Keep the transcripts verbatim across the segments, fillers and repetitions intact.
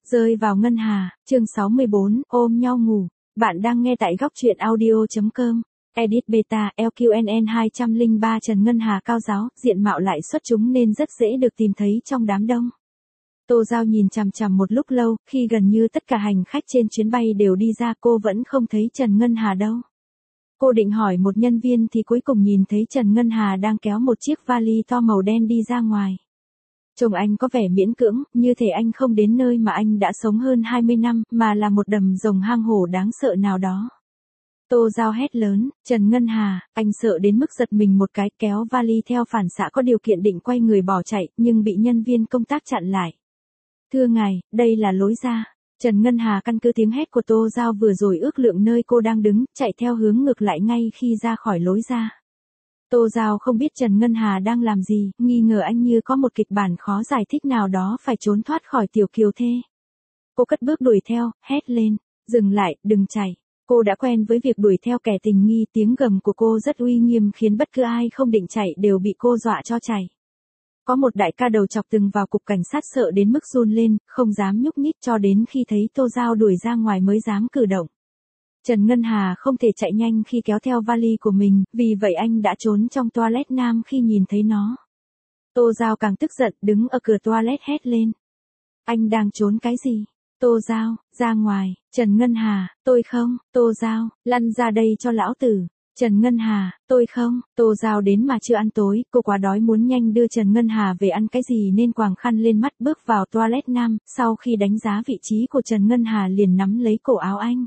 Rơi vào ngân hà, chương sáu mươi bốn, ôm nhau ngủ. Bạn đang nghe tại góc truyện audio.com. Edit Beta L Q N N hai không ba Trần Ngân Hà cao giáo, diện mạo lại xuất chúng nên rất dễ được tìm thấy trong đám đông. Tô Giao nhìn chằm chằm một lúc lâu, khi gần như tất cả hành khách trên chuyến bay đều đi ra cô vẫn không thấy Trần Ngân Hà đâu. Cô định hỏi một nhân viên thì cuối cùng nhìn thấy Trần Ngân Hà đang kéo một chiếc vali to màu đen đi ra ngoài. Trông anh có vẻ miễn cưỡng, như thể anh không đến nơi mà anh đã sống hơn hai mươi năm, mà là một đầm rồng hang hổ đáng sợ nào đó. Tô Giao hét lớn, Trần Ngân Hà, anh sợ đến mức giật mình một cái, kéo vali theo phản xạ có điều kiện định quay người bỏ chạy, nhưng bị nhân viên công tác chặn lại. Thưa ngài, đây là lối ra. Trần Ngân Hà căn cứ tiếng hét của Tô Giao vừa rồi ước lượng nơi cô đang đứng, chạy theo hướng ngược lại ngay khi ra khỏi lối ra. Tô Giao không biết Trần Ngân Hà đang làm gì, nghi ngờ anh như có một kịch bản khó giải thích nào đó phải trốn thoát khỏi tiểu kiều thê. Cô cất bước đuổi theo, hét lên, dừng lại, đừng chạy. Cô đã quen với việc đuổi theo kẻ tình nghi, tiếng gầm của cô rất uy nghiêm khiến bất cứ ai không định chạy đều bị cô dọa cho chạy. Có một đại ca đầu chọc từng vào cục cảnh sát sợ đến mức run lên, không dám nhúc nhích cho đến khi thấy Tô Giao đuổi ra ngoài mới dám cử động. Trần Ngân Hà không thể chạy nhanh khi kéo theo vali của mình, vì vậy anh đã trốn trong toilet nam khi nhìn thấy nó. Tô Giao càng tức giận, đứng ở cửa toilet hét lên. Anh đang trốn cái gì? Tô Giao, ra ngoài. Trần Ngân Hà, tôi không. Tô Giao, lăn ra đây cho lão tử. Trần Ngân Hà, tôi không. Tô Giao đến mà chưa ăn tối, cô quá đói muốn nhanh đưa Trần Ngân Hà về ăn cái gì nên quàng khăn lên mắt bước vào toilet nam, sau khi đánh giá vị trí của Trần Ngân Hà liền nắm lấy cổ áo anh.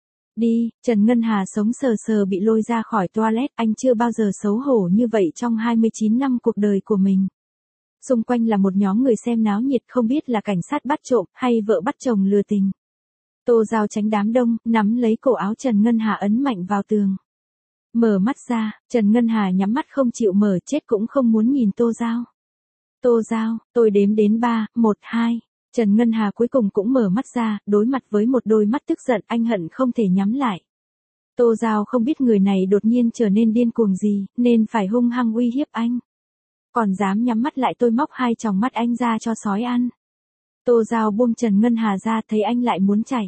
Đi, Trần Ngân Hà sống sờ sờ bị lôi ra khỏi toilet, anh chưa bao giờ xấu hổ như vậy trong hai mươi chín năm cuộc đời của mình. Xung quanh là một nhóm người xem náo nhiệt, không biết là cảnh sát bắt trộm hay vợ bắt chồng lừa tình. Tô Giao tránh đám đông, nắm lấy cổ áo Trần Ngân Hà ấn mạnh vào tường. Mở mắt ra, Trần Ngân Hà nhắm mắt không chịu mở, chết cũng không muốn nhìn Tô Giao. Tô Giao, tôi đếm đến ba, một, hai. Trần Ngân Hà cuối cùng cũng mở mắt ra, đối mặt với một đôi mắt tức giận anh hận không thể nhắm lại. Tô Giao không biết người này đột nhiên trở nên điên cuồng gì, nên phải hung hăng uy hiếp anh. Còn dám nhắm mắt lại tôi móc hai tròng mắt anh ra cho sói ăn. Tô Giao buông Trần Ngân Hà ra thấy anh lại muốn chạy.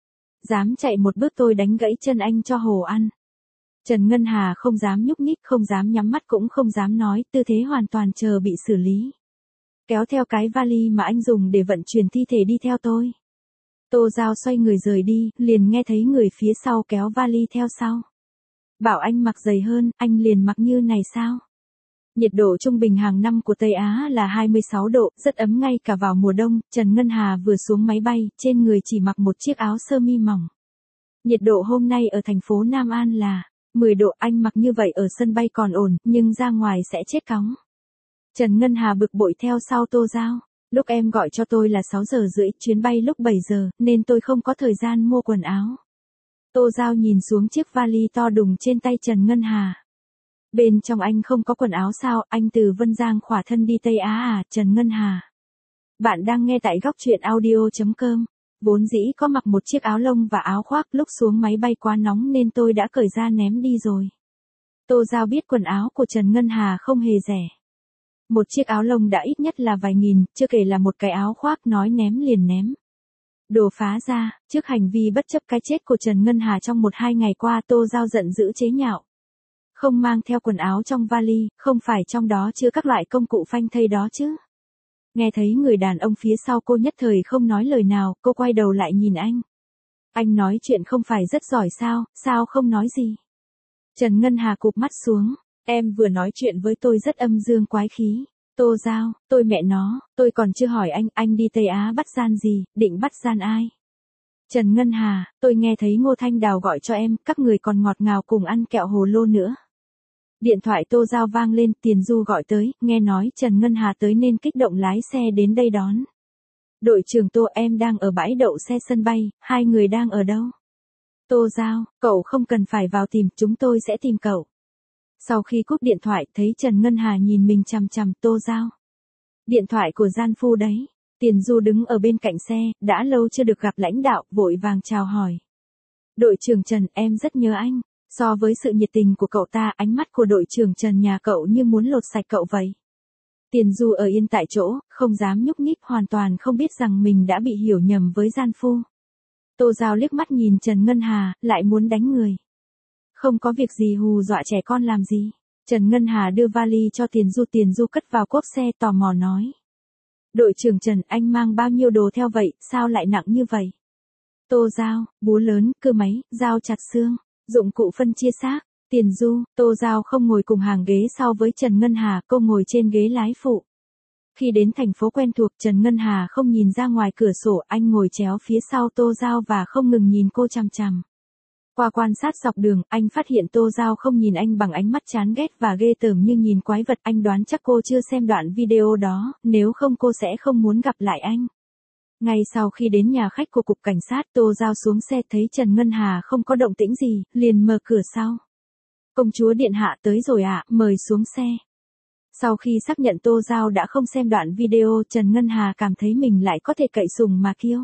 Dám chạy một bước tôi đánh gãy chân anh cho hổ ăn. Trần Ngân Hà không dám nhúc nhích, không dám nhắm mắt cũng không dám nói, tư thế hoàn toàn chờ bị xử lý. Kéo theo cái vali mà anh dùng để vận chuyển thi thể đi theo tôi. Tô Giao xoay người rời đi, liền nghe thấy người phía sau kéo vali theo sau. Bảo anh mặc dày hơn, anh liền mặc như này sao? Nhiệt độ trung bình hàng năm của Tây Á là hai mươi sáu độ, rất ấm ngay cả vào mùa đông. Trần Ngân Hà vừa xuống máy bay, trên người chỉ mặc một chiếc áo sơ mi mỏng. Nhiệt độ hôm nay ở thành phố Nam An là mười độ, anh mặc như vậy ở sân bay còn ổn, nhưng ra ngoài sẽ chết cóng. Trần Ngân Hà bực bội theo sau Tô Giao. Lúc em gọi cho tôi là sáu giờ rưỡi, chuyến bay lúc bảy giờ, nên tôi không có thời gian mua quần áo. Tô Giao nhìn xuống chiếc vali to đùng trên tay Trần Ngân Hà. Bên trong anh không có quần áo sao, anh từ Vân Giang khỏa thân đi Tây Á à, Trần Ngân Hà. Bạn đang nghe tại góc truyện audio.com. Vốn dĩ có mặc một chiếc áo lông và áo khoác, lúc xuống máy bay quá nóng nên tôi đã cởi ra ném đi rồi. Tô Giao biết quần áo của Trần Ngân Hà không hề rẻ. Một chiếc áo lông đã ít nhất là vài nghìn, chưa kể là một cái áo khoác nói ném liền ném. Đồ phá ra, trước hành vi bất chấp cái chết của Trần Ngân Hà trong một hai ngày qua, Tô Giao giận dữ chế nhạo. Không mang theo quần áo trong vali, không phải trong đó chứa các loại công cụ phanh thây đó chứ? Nghe thấy người đàn ông phía sau cô nhất thời không nói lời nào, cô quay đầu lại nhìn anh. Anh nói chuyện không phải rất giỏi sao, sao không nói gì? Trần Ngân Hà cụp mắt xuống, em vừa nói chuyện với tôi rất âm dương quái khí. Tô Giao, tôi mẹ nó, tôi còn chưa hỏi anh, anh đi Tây Á bắt gian gì, định bắt gian ai? Trần Ngân Hà, tôi nghe thấy Ngô Thanh Đào gọi cho em, các người còn ngọt ngào cùng ăn kẹo hồ lô nữa. Điện thoại Tô Giao vang lên, Tiền Du gọi tới, nghe nói Trần Ngân Hà tới nên kích động lái xe đến đây đón. Đội trưởng Tô, em đang ở bãi đậu xe sân bay, hai người đang ở đâu? Tô Giao, cậu không cần phải vào tìm, chúng tôi sẽ tìm cậu. Sau khi cúp điện thoại, thấy Trần Ngân Hà nhìn mình chằm chằm, Tô Giao. Điện thoại của gian phu đấy. Tiền Du đứng ở bên cạnh xe, đã lâu chưa được gặp lãnh đạo, vội vàng chào hỏi. Đội trưởng Trần, em rất nhớ anh. So với sự nhiệt tình của cậu ta, ánh mắt của đội trưởng Trần nhà cậu như muốn lột sạch cậu vậy. Tiền Du ở yên tại chỗ, không dám nhúc nhích, hoàn toàn không biết rằng mình đã bị hiểu nhầm với gian phu. Tô Giao liếc mắt nhìn Trần Ngân Hà, lại muốn đánh người. Không có việc gì hù dọa trẻ con làm gì. Trần Ngân Hà đưa vali cho Tiền Du, Tiền Du cất vào cốp xe, tò mò nói. Đội trưởng Trần, anh mang bao nhiêu đồ theo vậy, sao lại nặng như vậy? Tô Giao, búa lớn, cưa máy, dao chặt xương, dụng cụ phân chia xác. Tiền Du, Tô Giao không ngồi cùng hàng ghế sau với Trần Ngân Hà, cô ngồi trên ghế lái phụ. Khi đến thành phố quen thuộc, Trần Ngân Hà không nhìn ra ngoài cửa sổ, anh ngồi chéo phía sau Tô Giao và không ngừng nhìn cô chằm chằm. Qua quan sát dọc đường, anh phát hiện Tô Giao không nhìn anh bằng ánh mắt chán ghét và ghê tởm như nhìn quái vật. Anh đoán chắc cô chưa xem đoạn video đó, nếu không cô sẽ không muốn gặp lại anh. Ngay sau khi đến nhà khách của cục cảnh sát, Tô Giao xuống xe thấy Trần Ngân Hà không có động tĩnh gì, liền mở cửa sau. Công chúa điện hạ tới rồi ạ, à, mời xuống xe. Sau khi xác nhận Tô Giao đã không xem đoạn video, Trần Ngân Hà cảm thấy mình lại có thể cậy sùng mà kiêu.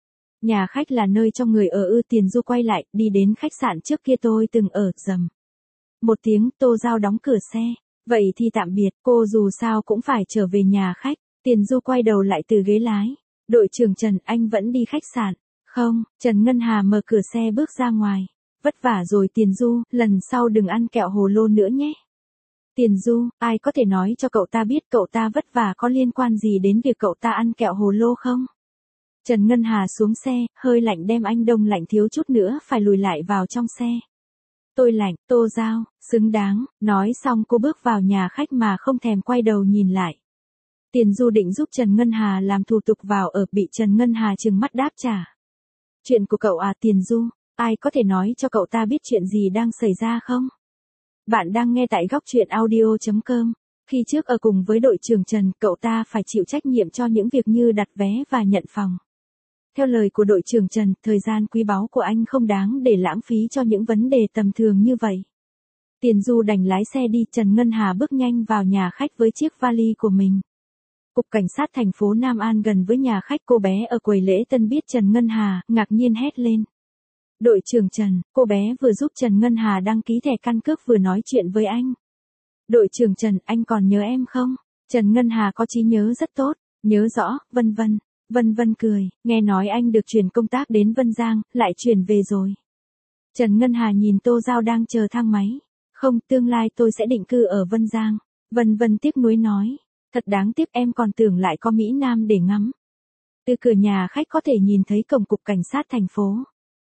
Nhà khách là nơi cho người ở ư? Tiền Du quay lại, đi đến khách sạn trước kia tôi từng ở, rầm. Một tiếng, Tô Giao đóng cửa xe. Vậy thì tạm biệt, cô dù sao cũng phải trở về nhà khách. Tiền Du quay đầu lại từ ghế lái. Đội trưởng Trần, anh vẫn đi khách sạn. Không, Trần Ngân Hà mở cửa xe bước ra ngoài. Vất vả rồi Tiền Du, lần sau đừng ăn kẹo hồ lô nữa nhé. Tiền Du, ai có thể nói cho cậu ta biết cậu ta vất vả có liên quan gì đến việc cậu ta ăn kẹo hồ lô không? Trần Ngân Hà xuống xe, hơi lạnh đem anh đông lạnh thiếu chút nữa phải lùi lại vào trong xe. Tôi lạnh, Tô Giao, xứng đáng, nói xong cô bước vào nhà khách mà không thèm quay đầu nhìn lại. Tiền Du định giúp Trần Ngân Hà làm thủ tục vào ở, bị Trần Ngân Hà trừng mắt đáp trả. Chuyện của cậu à Tiền Du, ai có thể nói cho cậu ta biết chuyện gì đang xảy ra không? Bạn đang nghe tại góc truyện audio chấm com. Khi trước ở cùng với đội trưởng Trần, cậu ta phải chịu trách nhiệm cho những việc như đặt vé và nhận phòng. Theo lời của đội trưởng Trần, thời gian quý báu của anh không đáng để lãng phí cho những vấn đề tầm thường như vậy. Tiền Du đành lái xe đi, Trần Ngân Hà bước nhanh vào nhà khách với chiếc vali của mình. Cục cảnh sát thành phố Nam An gần với nhà khách, cô bé ở quầy lễ tân biết Trần Ngân Hà, ngạc nhiên hét lên. Đội trưởng Trần, cô bé vừa giúp Trần Ngân Hà đăng ký thẻ căn cước vừa nói chuyện với anh. Đội trưởng Trần, anh còn nhớ em không? Trần Ngân Hà có trí nhớ rất tốt, nhớ rõ, vân vân. Vân Vân cười, nghe nói anh được chuyển công tác đến Vân Giang, lại chuyển về rồi. Trần Ngân Hà nhìn Tô Giao đang chờ thang máy. Không, tương lai tôi sẽ định cư ở Vân Giang. Vân Vân tiếc nuối nói. Thật đáng tiếc, em còn tưởng lại có Mỹ Nam để ngắm. Từ cửa nhà khách có thể nhìn thấy cổng cục cảnh sát thành phố.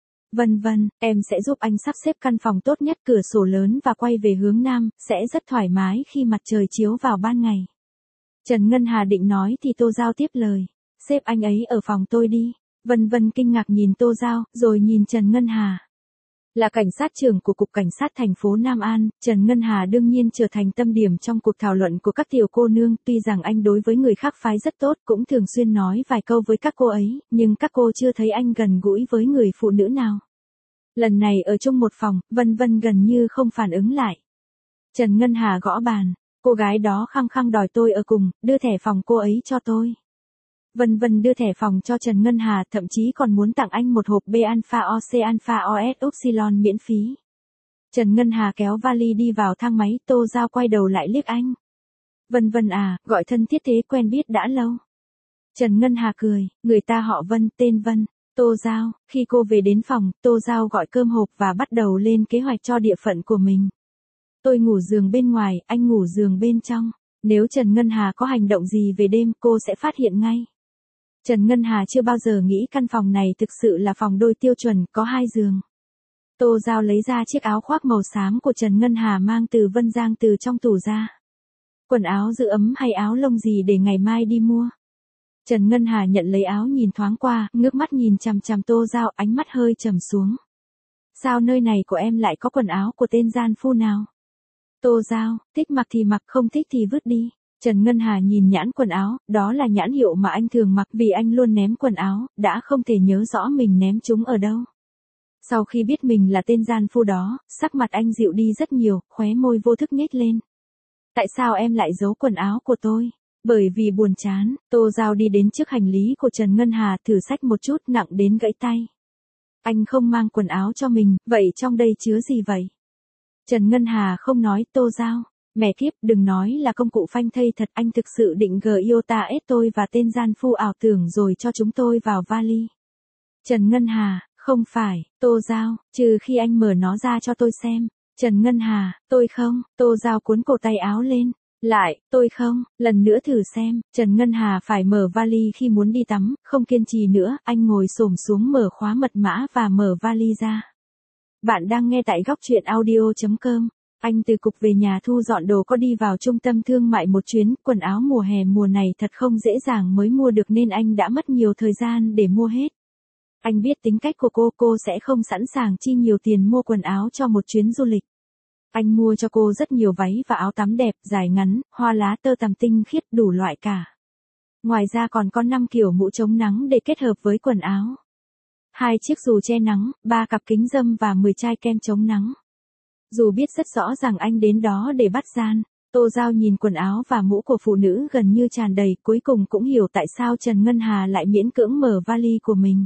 Vân Vân, em sẽ giúp anh sắp xếp căn phòng tốt nhất, cửa sổ lớn và quay về hướng Nam, sẽ rất thoải mái khi mặt trời chiếu vào ban ngày. Trần Ngân Hà định nói thì Tô Giao tiếp lời. Xếp anh ấy ở phòng tôi đi. Vân Vân kinh ngạc nhìn Tô Giao, rồi nhìn Trần Ngân Hà. Là cảnh sát trưởng của cục cảnh sát thành phố Nam An, Trần Ngân Hà đương nhiên trở thành tâm điểm trong cuộc thảo luận của các tiểu cô nương. Tuy rằng anh đối với người khác phái rất tốt, cũng thường xuyên nói vài câu với các cô ấy, nhưng các cô chưa thấy anh gần gũi với người phụ nữ nào. Lần này ở chung một phòng, Vân Vân gần như không phản ứng lại. Trần Ngân Hà gõ bàn. Cô gái đó khăng khăng đòi tôi ở cùng, đưa thẻ phòng cô ấy cho tôi. Vân Vân đưa thẻ phòng cho Trần Ngân Hà, thậm chí còn muốn tặng anh một hộp B alpha O C alpha O S Upsilon miễn phí. Trần Ngân Hà kéo vali đi vào thang máy, Tô Giao quay đầu lại liếc anh. Vân Vân à, gọi thân thiết thế, quen biết đã lâu. Trần Ngân Hà cười, người ta họ Vân, tên Vân. Tô Giao, khi cô về đến phòng, Tô Giao gọi cơm hộp và bắt đầu lên kế hoạch cho địa phận của mình. Tôi ngủ giường bên ngoài, anh ngủ giường bên trong. Nếu Trần Ngân Hà có hành động gì về đêm, cô sẽ phát hiện ngay. Trần Ngân Hà chưa bao giờ nghĩ căn phòng này thực sự là phòng đôi tiêu chuẩn, có hai giường. Tô Giao lấy ra chiếc áo khoác màu xám của Trần Ngân Hà mang từ Vân Giang từ trong tủ ra. Quần áo giữ ấm hay áo lông gì để ngày mai đi mua? Trần Ngân Hà nhận lấy áo nhìn thoáng qua, ngước mắt nhìn chằm chằm Tô Giao, ánh mắt hơi trầm xuống. Sao nơi này của em lại có quần áo của tên gian phu nào? Tô Giao, thích mặc thì mặc, không thích thì vứt đi. Trần Ngân Hà nhìn nhãn quần áo, đó là nhãn hiệu mà anh thường mặc, vì anh luôn ném quần áo, đã không thể nhớ rõ mình ném chúng ở đâu. Sau khi biết mình là tên gian phu đó, sắc mặt anh dịu đi rất nhiều, khóe môi vô thức nhếch lên. Tại sao em lại giấu quần áo của tôi? Bởi vì buồn chán. Tô Giao đi đến trước hành lý của Trần Ngân Hà, thử xách một chút, nặng đến gãy tay. Anh không mang quần áo cho mình, vậy trong đây chứa gì vậy? Trần Ngân Hà không nói. Tô Giao, Mẹ kiếp, đừng nói là công cụ phanh thây thật, anh thực sự định gờ yêu ta ết tôi và tên gian phu ảo tưởng rồi cho chúng tôi vào vali. Trần Ngân Hà, không phải, Tô Giao, trừ khi anh mở nó ra cho tôi xem. Trần Ngân Hà, tôi không, Tô Giao cuốn cổ tay áo lên. Lại, tôi không, lần nữa thử xem. Trần Ngân Hà phải mở vali khi muốn đi tắm, không kiên trì nữa, anh ngồi xổm xuống mở khóa mật mã và mở vali ra. Bạn đang nghe tại góc truyện audio.com. Anh từ cục về nhà thu dọn đồ có đi vào trung tâm thương mại một chuyến, quần áo mùa hè mùa này thật không dễ dàng mới mua được nên anh đã mất nhiều thời gian để mua hết. Anh biết tính cách của cô, cô sẽ không sẵn sàng chi nhiều tiền mua quần áo cho một chuyến du lịch. Anh mua cho cô rất nhiều váy và áo tắm đẹp, dài ngắn, hoa lá tơ tằm tinh khiết đủ loại cả. Ngoài ra còn có năm kiểu mũ chống nắng để kết hợp với quần áo. Hai chiếc dù che nắng, ba cặp kính râm và mười chai kem chống nắng. Dù biết rất rõ rằng anh đến đó để bắt gian, Tô Giao nhìn quần áo và mũ của phụ nữ gần như tràn đầy, cuối cùng cũng hiểu tại sao Trần Ngân Hà lại miễn cưỡng mở vali của mình.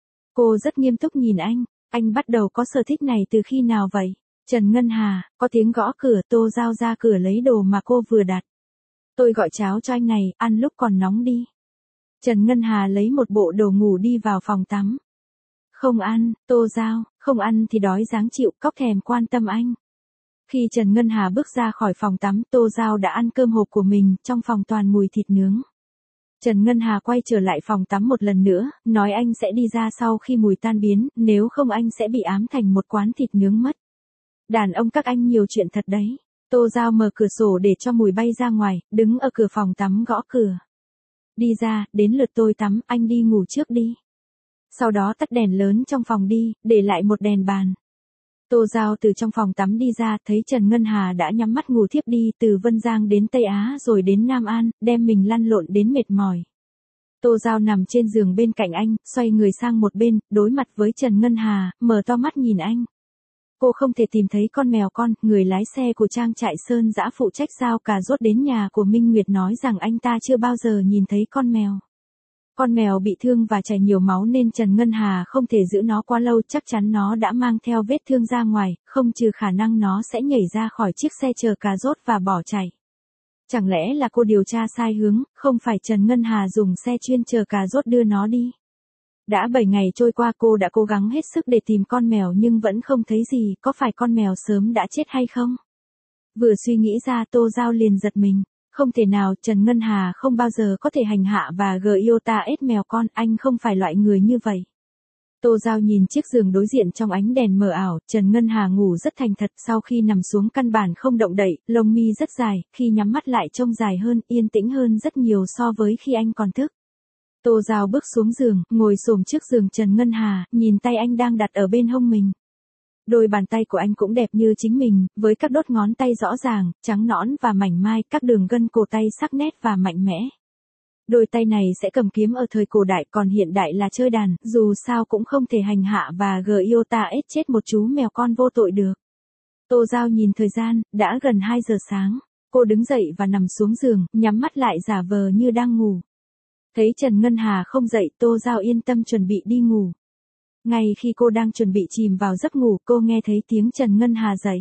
Cô rất nghiêm túc nhìn anh, anh bắt đầu có sở thích này từ khi nào vậy? Trần Ngân Hà, có tiếng gõ cửa, Tô Giao ra cửa lấy đồ mà cô vừa đặt. Tôi gọi cháo cho anh này, ăn lúc còn nóng đi. Trần Ngân Hà lấy một bộ đồ ngủ đi vào phòng tắm. Không ăn, Tô Giao, không ăn thì đói dáng chịu, cóc thèm quan tâm anh. Khi Trần Ngân Hà bước ra khỏi phòng tắm, Tô Giao đã ăn cơm hộp của mình, trong phòng toàn mùi thịt nướng. Trần Ngân Hà quay trở lại phòng tắm một lần nữa, nói anh sẽ đi ra sau khi mùi tan biến, nếu không anh sẽ bị ám thành một quán thịt nướng mất. Đàn ông các anh nhiều chuyện thật đấy. Tô Giao mở cửa sổ để cho mùi bay ra ngoài, đứng ở cửa phòng tắm gõ cửa. Đi ra, đến lượt tôi tắm, anh đi ngủ trước đi. Sau đó tắt đèn lớn trong phòng đi, để lại một đèn bàn. Tô Giao từ trong phòng tắm đi ra, thấy Trần Ngân Hà đã nhắm mắt ngủ thiếp đi, từ Vân Giang đến Tây Á rồi đến Nam An, đem mình lăn lộn đến mệt mỏi. Tô Giao nằm trên giường bên cạnh anh, xoay người sang một bên, đối mặt với Trần Ngân Hà, mở to mắt nhìn anh. Cô không thể tìm thấy con mèo con, người lái xe của trang trại Sơn Dã phụ trách giao cà rốt đến nhà của Minh Nguyệt nói rằng anh ta chưa bao giờ nhìn thấy con mèo. Con mèo bị thương và chảy nhiều máu nên Trần Ngân Hà không thể giữ nó quá lâu, chắc chắn nó đã mang theo vết thương ra ngoài, không trừ khả năng nó sẽ nhảy ra khỏi chiếc xe chở cà rốt và bỏ chạy. Chẳng lẽ là cô điều tra sai hướng, không phải Trần Ngân Hà dùng xe chuyên chở cà rốt đưa nó đi. Đã bảy ngày trôi qua, cô đã cố gắng hết sức để tìm con mèo nhưng vẫn không thấy gì, có phải con mèo sớm đã chết hay không? Vừa suy nghĩ ra, Tô Giao liền giật mình. Không thể nào, Trần Ngân Hà không bao giờ có thể hành hạ và gờ yêu ta ết mèo con, anh không phải loại người như vậy. Tô Giao nhìn chiếc giường đối diện trong ánh đèn mờ ảo, Trần Ngân Hà ngủ rất thành thật, sau khi nằm xuống căn bản không động đậy, lông mi rất dài, khi nhắm mắt lại trông dài hơn, yên tĩnh hơn rất nhiều so với khi anh còn thức. Tô Giao bước xuống giường, ngồi xổm trước giường Trần Ngân Hà, nhìn tay anh đang đặt ở bên hông mình. Đôi bàn tay của anh cũng đẹp như chính mình, với các đốt ngón tay rõ ràng, trắng nõn và mảnh mai, các đường gân cổ tay sắc nét và mạnh mẽ. Đôi tay này sẽ cầm kiếm ở thời cổ đại, còn hiện đại là chơi đàn, dù sao cũng không thể hành hạ và gờ yêu ta ết chết một chú mèo con vô tội được. Tô Giao nhìn thời gian, đã gần hai giờ sáng. Cô đứng dậy và nằm xuống giường, nhắm mắt lại giả vờ như đang ngủ. Thấy Trần Ngân Hà không dậy, Tô Giao yên tâm chuẩn bị đi ngủ. Ngay khi cô đang chuẩn bị chìm vào giấc ngủ, cô nghe thấy tiếng Trần Ngân Hà dậy.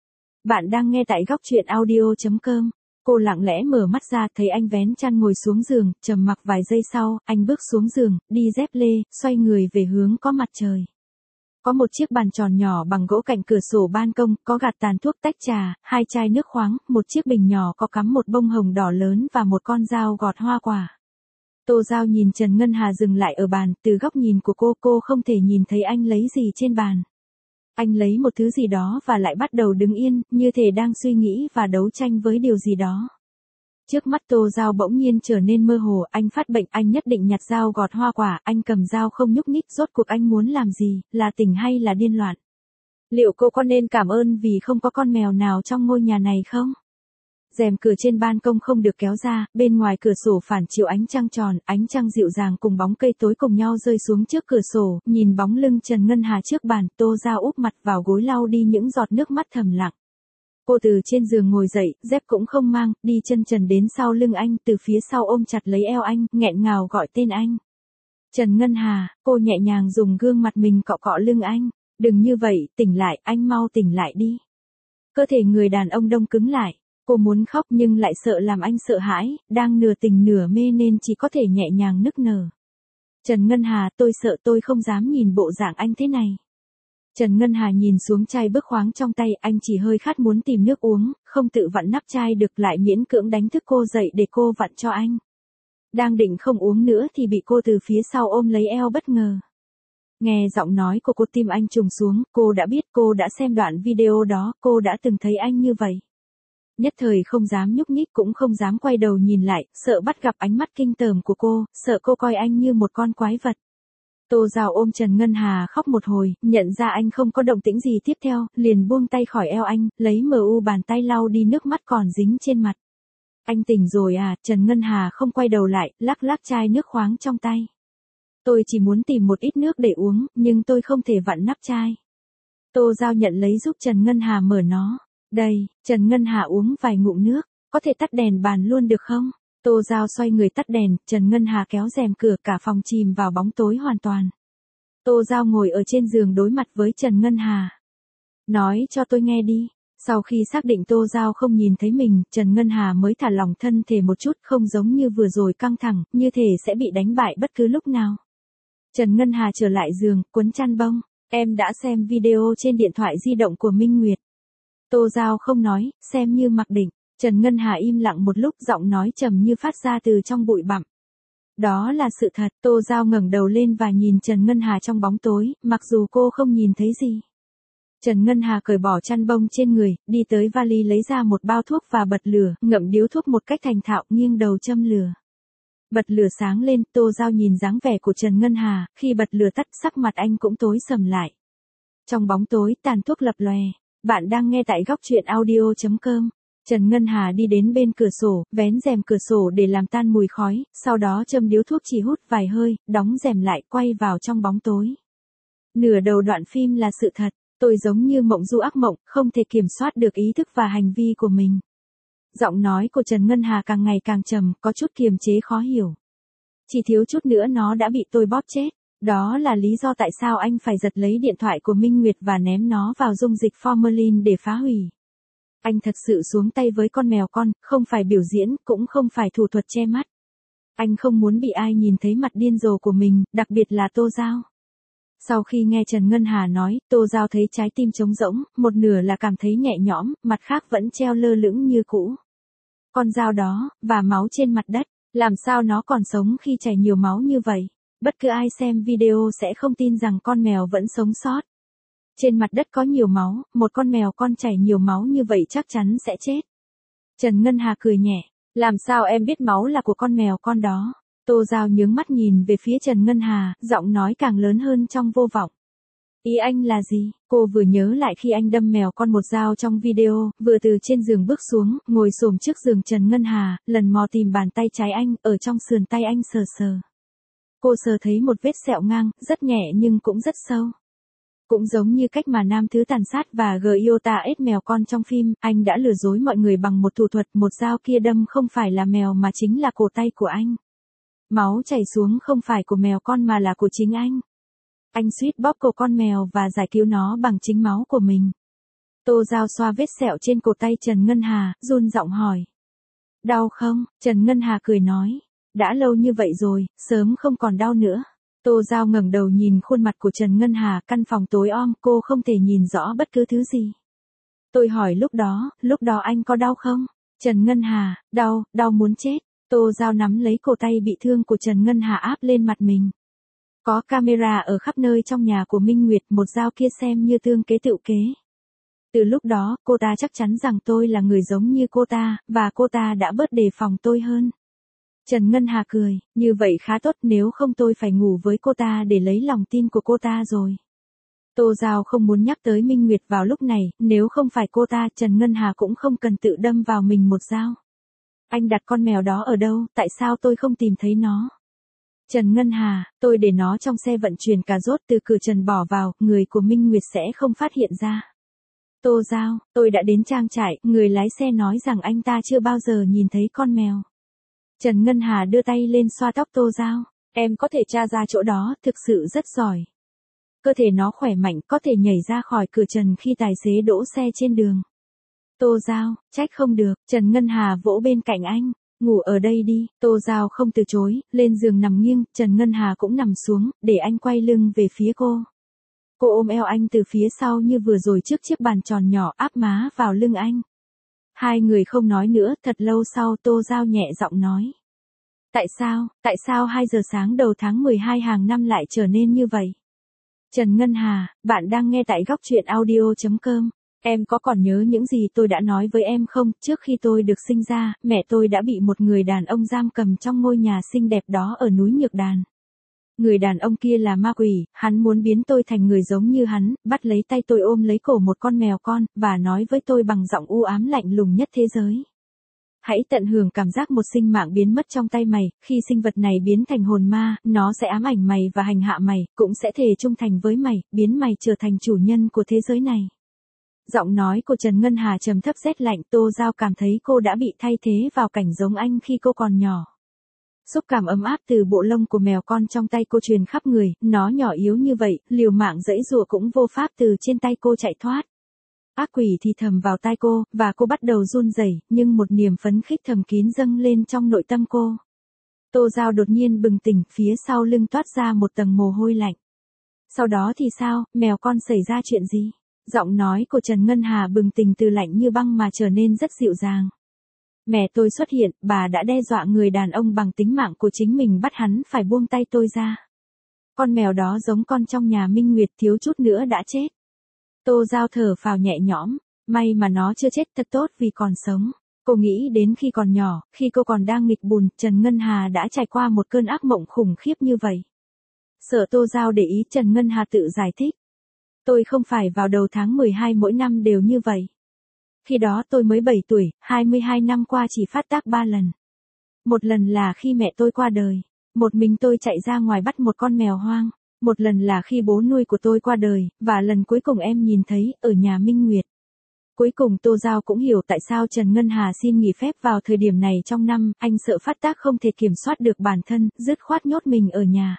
Bạn đang nghe tại góc truyện audio.com. Cô lặng lẽ mở mắt ra, thấy anh vén chăn ngồi xuống giường, trầm mặc vài giây sau, anh bước xuống giường, đi dép lê, xoay người về hướng có mặt trời. Có một chiếc bàn tròn nhỏ bằng gỗ cạnh cửa sổ ban công, có gạt tàn thuốc, tách trà, hai chai nước khoáng, một chiếc bình nhỏ có cắm một bông hồng đỏ lớn và một con dao gọt hoa quả. Tô Giao nhìn Trần Ngân Hà dừng lại ở bàn, từ góc nhìn của cô, cô không thể nhìn thấy anh lấy gì trên bàn. Anh lấy một thứ gì đó và lại bắt đầu đứng yên, như thể đang suy nghĩ và đấu tranh với điều gì đó. Trước mắt Tô Giao bỗng nhiên trở nên mơ hồ, anh phát bệnh, anh nhất định nhặt dao gọt hoa quả, anh cầm dao không nhúc nhích, rốt cuộc anh muốn làm gì, là tỉnh hay là điên loạn? Liệu cô có nên cảm ơn vì không có con mèo nào trong ngôi nhà này không? Rèm cửa trên ban công không được kéo ra, bên ngoài cửa sổ phản chiếu ánh trăng tròn, ánh trăng dịu dàng cùng bóng cây tối cùng nhau rơi xuống trước cửa sổ, nhìn bóng lưng Trần Ngân Hà trước bàn, Tô Giao úp mặt vào gối lau đi những giọt nước mắt thầm lặng. Cô từ trên giường ngồi dậy, dép cũng không mang, đi chân trần đến sau lưng anh, từ phía sau ôm chặt lấy eo anh, nghẹn ngào gọi tên anh. Trần Ngân Hà, cô nhẹ nhàng dùng gương mặt mình cọ cọ lưng anh. Đừng như vậy, tỉnh lại, anh mau tỉnh lại đi. Cơ thể người đàn ông đông cứng lại. Cô muốn khóc nhưng lại sợ làm anh sợ hãi, đang nửa tỉnh nửa mê nên chỉ có thể nhẹ nhàng nức nở. Trần Ngân Hà, tôi sợ tôi không dám nhìn bộ dạng anh thế này. Trần Ngân Hà nhìn xuống chai bức khoáng trong tay, anh chỉ hơi khát muốn tìm nước uống, không tự vặn nắp chai được lại miễn cưỡng đánh thức cô dậy để cô vặn cho anh. Đang định không uống nữa thì bị cô từ phía sau ôm lấy eo bất ngờ. Nghe giọng nói của cô tim anh trùng xuống, cô đã biết, cô đã xem đoạn video đó, cô đã từng thấy anh như vậy. Nhất thời không dám nhúc nhích cũng không dám quay đầu nhìn lại, sợ bắt gặp ánh mắt kinh tởm của cô, sợ cô coi anh như một con quái vật. Tô Giao ôm Trần Ngân Hà khóc một hồi, nhận ra anh không có động tĩnh gì tiếp theo, liền buông tay khỏi eo anh, lấy mờ u bàn tay lau đi nước mắt còn dính trên mặt. Anh tỉnh rồi à? Trần Ngân Hà không quay đầu lại, lắc lắc chai nước khoáng trong tay. Tôi chỉ muốn tìm một ít nước để uống, nhưng tôi không thể vặn nắp chai. Tô Giao nhận lấy giúp Trần Ngân Hà mở nó. Đây, Trần Ngân Hà uống vài ngụm nước, có thể tắt đèn bàn luôn được không? Tô Giao xoay người tắt đèn, Trần Ngân Hà kéo rèm cửa, cả phòng chìm vào bóng tối hoàn toàn. Tô Giao ngồi ở trên giường đối mặt với Trần Ngân Hà. Nói cho tôi nghe đi. Sau khi xác định Tô Giao không nhìn thấy mình, Trần Ngân Hà mới thả lỏng thân thể một chút, không giống như vừa rồi căng thẳng, như thể sẽ bị đánh bại bất cứ lúc nào. Trần Ngân Hà trở lại giường, quấn chăn bông. Em đã xem video trên điện thoại di động của Minh Nguyệt. Tô Giao không nói, xem như mặc định. Trần Ngân Hà im lặng một lúc, giọng nói trầm như phát ra từ trong bụi bặm. Đó là sự thật. Tô Giao ngẩng đầu lên và nhìn Trần Ngân Hà trong bóng tối, mặc dù cô không nhìn thấy gì. Trần Ngân Hà cởi bỏ chăn bông trên người, đi tới vali lấy ra một bao thuốc và bật lửa, ngậm điếu thuốc một cách thành thạo, nghiêng đầu châm lửa. Bật lửa sáng lên, Tô Giao nhìn dáng vẻ của Trần Ngân Hà, khi bật lửa tắt, sắc mặt anh cũng tối sầm lại. Trong bóng tối, tàn thuốc lập lòe. Bạn đang nghe tại góc truyện audio chấm com. Trần Ngân Hà đi đến bên cửa sổ, vén rèm cửa sổ để làm tan mùi khói, sau đó châm điếu thuốc chỉ hút vài hơi, đóng rèm lại, quay vào trong bóng tối. Nửa đầu đoạn phim là sự thật, tôi giống như mộng du ác mộng, không thể kiểm soát được ý thức và hành vi của mình. Giọng nói của Trần Ngân Hà càng ngày càng trầm, có chút kiềm chế khó hiểu. Chỉ thiếu chút nữa nó đã bị tôi bóp chết. Đó là lý do tại sao anh phải giật lấy điện thoại của Minh Nguyệt và ném nó vào dung dịch formalin để phá hủy. Anh thật sự xuống tay với con mèo con, không phải biểu diễn, cũng không phải thủ thuật che mắt. Anh không muốn bị ai nhìn thấy mặt điên rồ của mình, đặc biệt là Tô Giao. Sau khi nghe Trần Ngân Hà nói, Tô Giao thấy trái tim trống rỗng, một nửa là cảm thấy nhẹ nhõm, mặt khác vẫn treo lơ lửng như cũ. Con dao đó, và máu trên mặt đất, làm sao nó còn sống khi chảy nhiều máu như vậy? Bất cứ ai xem video sẽ không tin rằng con mèo vẫn sống sót. Trên mặt đất có nhiều máu, một con mèo con chảy nhiều máu như vậy chắc chắn sẽ chết. Trần Ngân Hà cười nhẹ, làm sao em biết máu là của con mèo con đó? Tô Giao nhướng mắt nhìn về phía Trần Ngân Hà, giọng nói càng lớn hơn trong vô vọng. Ý anh là gì? Cô vừa nhớ lại khi anh đâm mèo con một dao trong video, vừa từ trên giường bước xuống, ngồi xổm trước giường Trần Ngân Hà, lần mò tìm bàn tay trái anh, ở trong sườn tay anh sờ sờ. Cô sờ thấy một vết sẹo ngang, rất nhẹ nhưng cũng rất sâu. Cũng giống như cách mà nam thứ tàn sát và Giota ết mèo con trong phim, anh đã lừa dối mọi người bằng một thủ thuật, một dao kia đâm không phải là mèo mà chính là cổ tay của anh. Máu chảy xuống không phải của mèo con mà là của chính anh. Anh suýt bóp cổ con mèo và giải cứu nó bằng chính máu của mình. Tô Giao xoa vết sẹo trên cổ tay Trần Ngân Hà, run giọng hỏi. Đau không? Trần Ngân Hà cười nói. Đã lâu như vậy rồi, sớm không còn đau nữa. Tô Giao ngẩng đầu nhìn khuôn mặt của Trần Ngân Hà, căn phòng tối om, cô không thể nhìn rõ bất cứ thứ gì. Tôi hỏi lúc đó, lúc đó anh có đau không? Trần Ngân Hà, đau, đau muốn chết. Tô Giao nắm lấy cổ tay bị thương của Trần Ngân Hà áp lên mặt mình. Có camera ở khắp nơi trong nhà của Minh Nguyệt, một dao kia xem như tương kế tựu kế. Từ lúc đó, cô ta chắc chắn rằng tôi là người giống như cô ta, và cô ta đã bớt đề phòng tôi hơn. Trần Ngân Hà cười, như vậy khá tốt, nếu không tôi phải ngủ với cô ta để lấy lòng tin của cô ta rồi. Tô Giao không muốn nhắc tới Minh Nguyệt vào lúc này, nếu không phải cô ta, Trần Ngân Hà cũng không cần tự đâm vào mình một dao. Anh đặt con mèo đó ở đâu, tại sao tôi không tìm thấy nó? Trần Ngân Hà, tôi để nó trong xe vận chuyển cà rốt từ cửa Trần bỏ vào, người của Minh Nguyệt sẽ không phát hiện ra. Tô Giao, tôi đã đến trang trại, người lái xe nói rằng anh ta chưa bao giờ nhìn thấy con mèo. Trần Ngân Hà đưa tay lên xoa tóc Tô Giao, em có thể tra ra chỗ đó, thực sự rất giỏi. Cơ thể nó khỏe mạnh, có thể nhảy ra khỏi cửa Trần khi tài xế đỗ xe trên đường. Tô Giao, trách không được, Trần Ngân Hà vỗ bên cạnh anh. Ngủ ở đây đi, Tô Giao không từ chối, lên giường nằm nghiêng, Trần Ngân Hà cũng nằm xuống, để anh quay lưng về phía cô. Cô ôm eo anh từ phía sau như vừa rồi trước chiếc bàn tròn nhỏ áp má vào lưng anh. Hai người không nói nữa, thật lâu sau Tô Giao nhẹ giọng nói. Tại sao, tại sao hai giờ sáng đầu tháng mười hai hàng năm lại trở nên như vậy? Trần Ngân Hà, bạn đang nghe tại góc truyện audio chấm com. Em có còn nhớ những gì tôi đã nói với em không? Trước khi tôi được sinh ra, mẹ tôi đã bị một người đàn ông giam cầm trong ngôi nhà xinh đẹp đó ở núi Nhược Đàn. Người đàn ông kia là ma quỷ, hắn muốn biến tôi thành người giống như hắn, bắt lấy tay tôi ôm lấy cổ một con mèo con, và nói với tôi bằng giọng u ám lạnh lùng nhất thế giới. Hãy tận hưởng cảm giác một sinh mạng biến mất trong tay mày, khi sinh vật này biến thành hồn ma, nó sẽ ám ảnh mày và hành hạ mày, cũng sẽ thề trung thành với mày, biến mày trở thành chủ nhân của thế giới này. Giọng nói của Trần Ngân Hà trầm thấp rét lạnh, Tô Giao cảm thấy cô đã bị thay thế vào cảnh giống anh khi cô còn nhỏ. Xúc cảm ấm áp từ bộ lông của mèo con trong tay cô truyền khắp người, nó nhỏ yếu như vậy, liều mạng giãy giụa cũng vô pháp từ trên tay cô chạy thoát. Ác quỷ thì thầm vào tai cô, và cô bắt đầu run rẩy, nhưng một niềm phấn khích thầm kín dâng lên trong nội tâm cô. Tô Giao đột nhiên bừng tỉnh, phía sau lưng toát ra một tầng mồ hôi lạnh. Sau đó thì sao, mèo con xảy ra chuyện gì? Giọng nói của Trần Ngân Hà bừng tỉnh từ lạnh như băng mà trở nên rất dịu dàng. Mẹ tôi xuất hiện, bà đã đe dọa người đàn ông bằng tính mạng của chính mình, bắt hắn phải buông tay tôi ra. Con mèo đó giống con trong nhà Minh Nguyệt, thiếu chút nữa đã chết. Tô Giao thở phào nhẹ nhõm, may mà nó chưa chết, thật tốt vì còn sống. Cô nghĩ đến khi còn nhỏ, khi cô còn đang nghịch bùn, Trần Ngân Hà đã trải qua một cơn ác mộng khủng khiếp như vậy. Sợ Tô Giao để ý, Trần Ngân Hà tự giải thích. Tôi không phải vào đầu tháng mười hai mỗi năm đều như vậy. Khi đó tôi mới bảy tuổi, hai mươi hai năm qua chỉ phát tác ba lần. Một lần là khi mẹ tôi qua đời, một mình tôi chạy ra ngoài bắt một con mèo hoang. Một lần là khi bố nuôi của tôi qua đời, và lần cuối cùng em nhìn thấy, ở nhà Minh Nguyệt. Cuối cùng Tô Giao cũng hiểu tại sao Trần Ngân Hà xin nghỉ phép vào thời điểm này trong năm, anh sợ phát tác không thể kiểm soát được bản thân, dứt khoát nhốt mình ở nhà.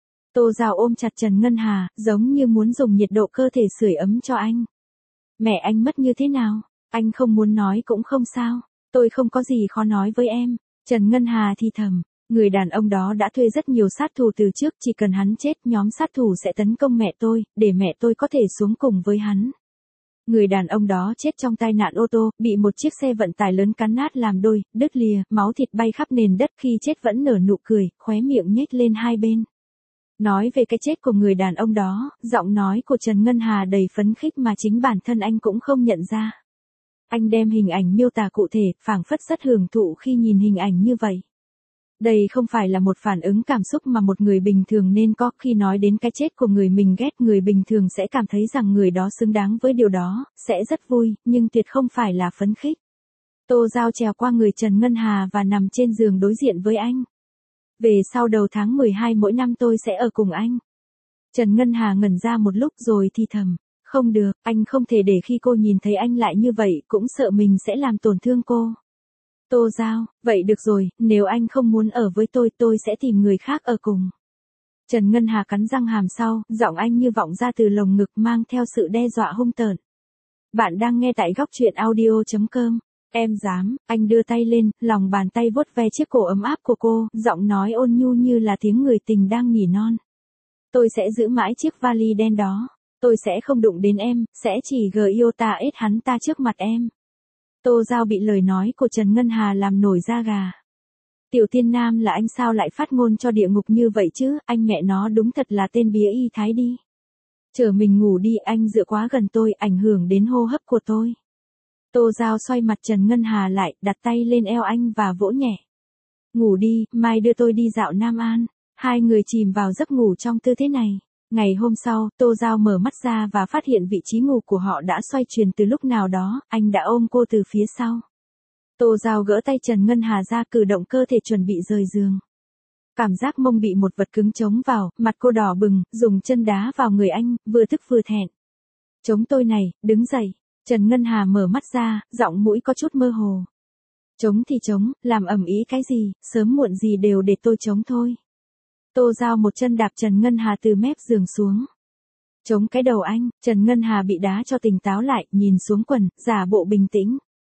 Tô Giao ôm chặt Trần Ngân Hà, giống như muốn dùng nhiệt độ cơ thể sưởi ấm cho anh. Mẹ anh mất như thế nào? Anh không muốn nói cũng không sao, tôi không có gì khó nói với em. Trần Ngân Hà thì thầm. Người đàn ông đó đã thuê rất nhiều sát thủ từ trước, chỉ cần hắn chết, nhóm sát thủ sẽ tấn công mẹ tôi, để mẹ tôi có thể xuống cùng với hắn. Người đàn ông đó chết trong tai nạn ô tô, bị một chiếc xe vận tải lớn cắn nát làm đôi, đứt lìa, máu thịt bay khắp nền đất, khi chết vẫn nở nụ cười, khóe miệng nhếch lên hai bên. Nói về cái chết của người đàn ông đó, giọng nói của Trần Ngân Hà đầy phấn khích mà chính bản thân anh cũng không nhận ra. Anh đem hình ảnh miêu tả cụ thể, phảng phất rất hưởng thụ khi nhìn hình ảnh như vậy. Đây không phải là một phản ứng cảm xúc mà một người bình thường nên có. Khi nói đến cái chết của người mình ghét, người bình thường sẽ cảm thấy rằng người đó xứng đáng với điều đó, sẽ rất vui, nhưng tuyệt không phải là phấn khích. Tô Giao trèo qua người Trần Ngân Hà và nằm trên giường đối diện với anh. Về sau đầu tháng mười hai mỗi năm tôi sẽ ở cùng anh. Trần Ngân Hà ngẩn ra một lúc rồi thì thầm. Không được, anh không thể để khi cô nhìn thấy anh lại như vậy, cũng sợ mình sẽ làm tổn thương cô. Tô Giao, vậy được rồi, nếu anh không muốn ở với tôi, tôi sẽ tìm người khác ở cùng. Trần Ngân Hà cắn răng hàm sau, giọng anh như vọng ra từ lồng ngực mang theo sự đe dọa hung tợn. Bạn đang nghe tại góc truyện audio chấm com. Em dám, anh đưa tay lên, lòng bàn tay vuốt ve chiếc cổ ấm áp của cô, giọng nói ôn nhu như là tiếng người tình đang nỉ non. Tôi sẽ giữ mãi chiếc vali đen đó. Tôi sẽ không đụng đến em, sẽ chỉ giota ết hắn ta trước mặt em. Tô Giao bị lời nói của Trần Ngân Hà làm nổi da gà. Tiểu Thiên Nam là anh sao lại phát ngôn cho địa ngục như vậy chứ, anh mẹ nó đúng thật là tên bía y thái đi. Chờ mình ngủ đi, anh dựa quá gần tôi, ảnh hưởng đến hô hấp của tôi. Tô Giao xoay mặt Trần Ngân Hà lại, đặt tay lên eo anh và vỗ nhẹ. Ngủ đi, mai đưa tôi đi dạo Nam An. Hai người chìm vào giấc ngủ trong tư thế này. Ngày hôm sau, Tô Giao mở mắt ra và phát hiện vị trí ngủ của họ đã xoay chuyển từ lúc nào đó, anh đã ôm cô từ phía sau. Tô Giao gỡ tay Trần Ngân Hà ra, cử động cơ thể chuẩn bị rời giường. Cảm giác mông bị một vật cứng chống vào, mặt cô đỏ bừng, dùng chân đá vào người anh, vừa tức vừa thẹn. Chống tôi này, đứng dậy. Trần Ngân Hà mở mắt ra, giọng mũi có chút mơ hồ. Chống thì chống, làm ầm ĩ cái gì, sớm muộn gì đều để tôi chống thôi. Tô Giao một chân đạp Trần Ngân Hà từ mép giường xuống. Chống cái đầu anh, Trần Ngân Hà bị đá cho tỉnh táo lại, nhìn xuống quần, giả bộ bình tĩnh.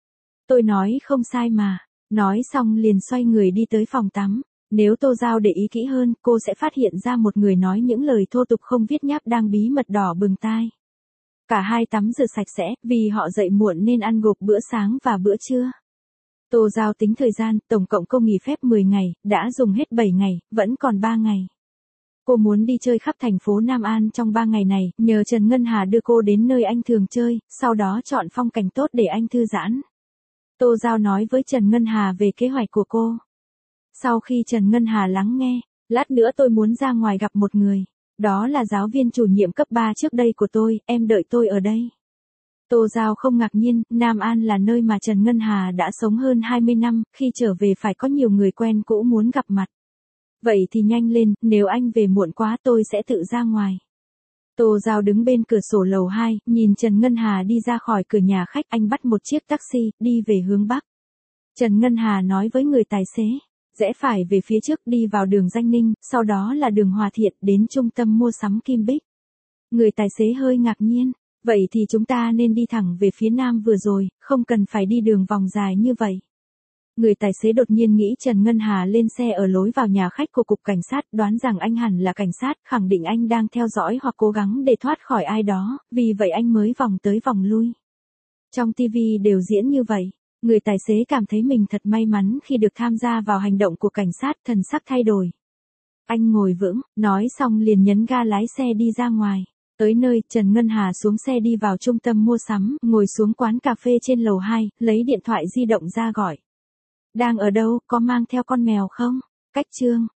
Tôi nói không sai mà. Nói xong liền xoay người đi tới phòng tắm. Nếu Tô Giao để ý kỹ hơn, cô sẽ phát hiện ra một người nói những lời thô tục không viết nháp đang bí mật đỏ bừng tai. Cả hai tắm rửa sạch sẽ, vì họ dậy muộn nên ăn gộp bữa sáng và bữa trưa. Tô Giao tính thời gian, tổng cộng cô nghỉ phép mười ngày, đã dùng hết bảy ngày, vẫn còn ba ngày. Cô muốn đi chơi khắp thành phố Nam An trong ba ngày này, nhờ Trần Ngân Hà đưa cô đến nơi anh thường chơi, sau đó chọn phong cảnh tốt để anh thư giãn. Tô Giao nói với Trần Ngân Hà về kế hoạch của cô. Sau khi Trần Ngân Hà lắng nghe, lát nữa tôi muốn ra ngoài gặp một người. Đó là giáo viên chủ nhiệm cấp ba trước đây của tôi, em đợi tôi ở đây. Tô Giao không ngạc nhiên, Nam An là nơi mà Trần Ngân Hà đã sống hơn hai mươi năm, khi trở về phải có nhiều người quen cũ muốn gặp mặt. Vậy thì nhanh lên, nếu anh về muộn quá tôi sẽ tự ra ngoài. Tô Giao đứng bên cửa sổ lầu hai, nhìn Trần Ngân Hà đi ra khỏi cửa nhà khách, anh bắt một chiếc taxi, đi về hướng Bắc. Trần Ngân Hà nói với người tài xế, rẽ phải về phía trước đi vào đường Danh Ninh, sau đó là đường Hòa Thiện đến trung tâm mua sắm Kim Bích. Người tài xế hơi ngạc nhiên, vậy thì chúng ta nên đi thẳng về phía nam vừa rồi, không cần phải đi đường vòng dài như vậy. Người tài xế đột nhiên nghĩ Trần Ngân Hà lên xe ở lối vào nhà khách của cục cảnh sát, đoán rằng anh hẳn là cảnh sát, khẳng định anh đang theo dõi hoặc cố gắng để thoát khỏi ai đó, vì vậy anh mới vòng tới vòng lui. Trong ti vi đều diễn như vậy. Người tài xế cảm thấy mình thật may mắn khi được tham gia vào hành động của cảnh sát, thần sắc thay đổi. Anh ngồi vững, nói xong liền nhấn ga lái xe đi ra ngoài. Tới nơi, Trần Ngân Hà xuống xe đi vào trung tâm mua sắm, ngồi xuống quán cà phê trên lầu hai, lấy điện thoại di động ra gọi. Đang ở đâu, có mang theo con mèo không? Cách Trương.